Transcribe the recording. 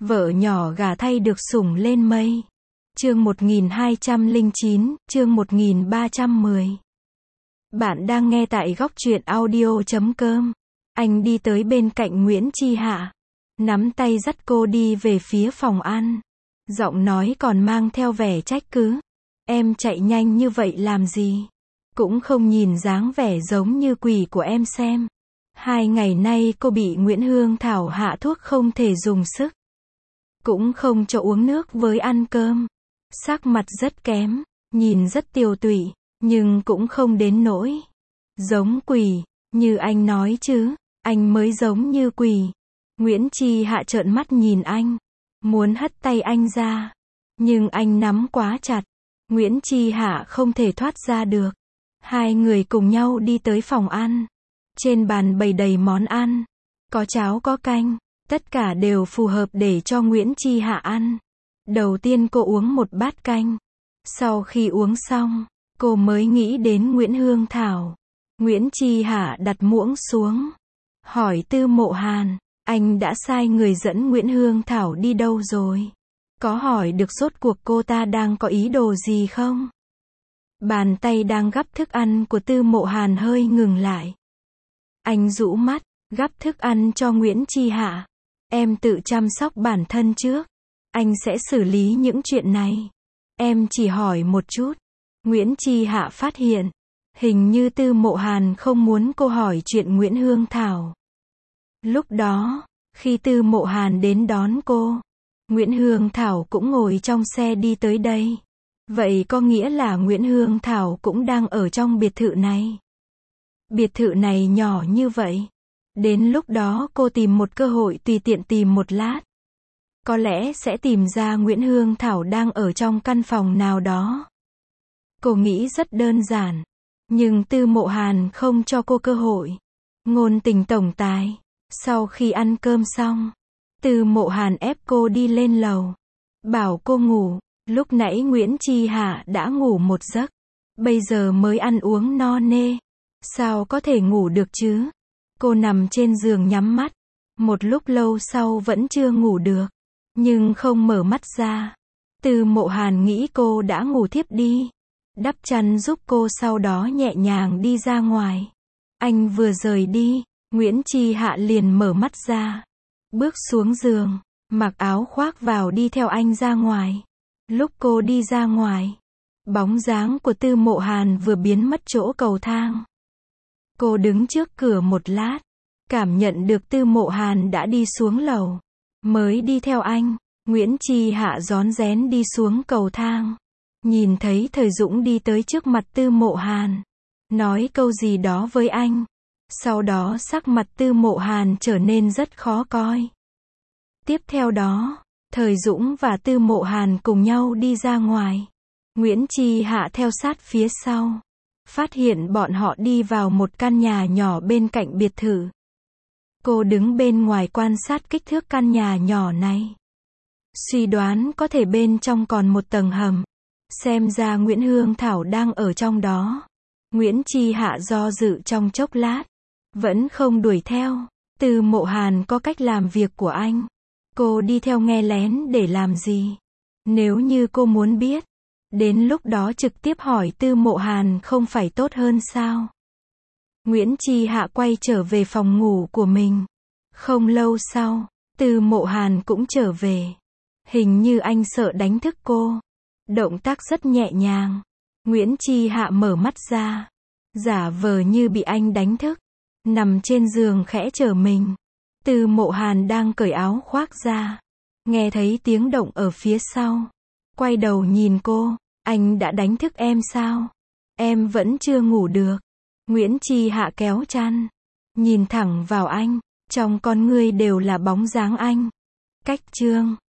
Vợ nhỏ gả thay được sủng lên mây. Chương 1209, chương 1310. Bạn đang nghe tại góc truyện audio.com. Anh đi tới bên cạnh Nguyễn Chi Hạ, nắm tay dắt cô đi về phía phòng ăn. Giọng nói còn mang theo vẻ trách cứ. Em chạy nhanh như vậy làm gì? Cũng không nhìn dáng vẻ giống như quỷ của em xem. 2 ngày nay cô bị Nguyễn Hương Thảo hạ thuốc không thể dùng sức. Cũng không cho uống nước với ăn cơm. Sắc mặt rất kém, nhìn rất tiều tụy, nhưng cũng không đến nỗi giống quỷ, như anh nói chứ, anh mới giống như quỷ. Nguyễn Chi Hạ trợn mắt nhìn anh, muốn hất tay anh ra, nhưng anh nắm quá chặt. Nguyễn Chi Hạ không thể thoát ra được. Hai người cùng nhau đi tới phòng ăn. Trên bàn bày đầy món ăn, có cháo có canh, tất cả đều phù hợp để cho Nguyễn Chi Hạ ăn. Đầu tiên cô uống một bát canh. Sau khi uống xong, cô mới nghĩ đến Nguyễn Hương Thảo. Nguyễn Chi Hạ đặt muỗng xuống, hỏi Tư Mộ Hàn, anh đã sai người dẫn Nguyễn Hương Thảo đi đâu rồi? Có hỏi được rốt cuộc cô ta đang có ý đồ gì không? Bàn tay đang gắp thức ăn của Tư Mộ Hàn hơi ngừng lại. Anh rũ mắt, gắp thức ăn cho Nguyễn Chi Hạ. Em tự chăm sóc bản thân trước. Anh sẽ xử lý những chuyện này. Em chỉ hỏi một chút. Nguyễn Chi Hạ phát hiện, hình như Tư Mộ Hàn không muốn cô hỏi chuyện Nguyễn Hương Thảo. Lúc đó, khi Tư Mộ Hàn đến đón cô, Nguyễn Hương Thảo cũng ngồi trong xe đi tới đây. Vậy có nghĩa là Nguyễn Hương Thảo cũng đang ở trong biệt thự này. Biệt thự này nhỏ như vậy. Đến lúc đó cô tìm một cơ hội tùy tiện tìm một lát. Có lẽ sẽ tìm ra Nguyễn Hương Thảo đang ở trong căn phòng nào đó. Cô nghĩ rất đơn giản. Nhưng Tư Mộ Hàn không cho cô cơ hội. Ngôn tình tổng tài. Sau khi ăn cơm xong, Tư Mộ Hàn ép cô đi lên lầu. Bảo cô ngủ. Lúc nãy Nguyễn Chi Hạ đã ngủ một giấc. Bây giờ mới ăn uống no nê. Sao có thể ngủ được chứ? Cô nằm trên giường nhắm mắt. Một lúc lâu sau vẫn chưa ngủ được. Nhưng không mở mắt ra. Tư Mộ Hàn nghĩ cô đã ngủ thiếp đi. Đắp chăn giúp cô, sau đó nhẹ nhàng đi ra ngoài. Anh vừa rời đi, Nguyễn Chi Hạ liền mở mắt ra. Bước xuống giường, mặc áo khoác vào đi theo anh ra ngoài. Lúc cô đi ra ngoài, bóng dáng của Tư Mộ Hàn vừa biến mất chỗ cầu thang. Cô đứng trước cửa một lát, cảm nhận được Tư Mộ Hàn đã đi xuống lầu, mới đi theo anh. Nguyễn Chi Hạ rón rén đi xuống cầu thang, nhìn thấy Thời Dũng đi tới trước mặt Tư Mộ Hàn, nói câu gì đó với anh. Sau đó sắc mặt Tư Mộ Hàn trở nên rất khó coi. Tiếp theo đó, Thời Dũng và Tư Mộ Hàn cùng nhau đi ra ngoài. Nguyễn Chi Hạ theo sát phía sau, phát hiện bọn họ đi vào một căn nhà nhỏ bên cạnh biệt thự. Cô đứng bên ngoài quan sát kích thước căn nhà nhỏ này. Suy đoán có thể bên trong còn một tầng hầm. Xem ra Nguyễn Hương Thảo đang ở trong đó. Nguyễn Chi Hạ do dự trong chốc lát, vẫn không đuổi theo. Tư Mộ Hàn có cách làm việc của anh. Cô đi theo nghe lén để làm gì? Nếu như cô muốn biết, đến lúc đó trực tiếp hỏi Tư Mộ Hàn không phải tốt hơn sao? Nguyễn Chi Hạ quay trở về phòng ngủ của mình. Không lâu sau, Tư Mộ Hàn cũng trở về. Hình như anh sợ đánh thức cô. Động tác rất nhẹ nhàng. Nguyễn Chi Hạ mở mắt ra, giả vờ như bị anh đánh thức, nằm trên giường khẽ trở mình. Tư Mộ Hàn đang cởi áo khoác ra, nghe thấy tiếng động ở phía sau, quay đầu nhìn cô. Anh đã đánh thức em sao? Em vẫn chưa ngủ được. Nguyễn Chi Hạ kéo chăn, nhìn thẳng vào anh, trong con ngươi đều là bóng dáng anh. Cách chương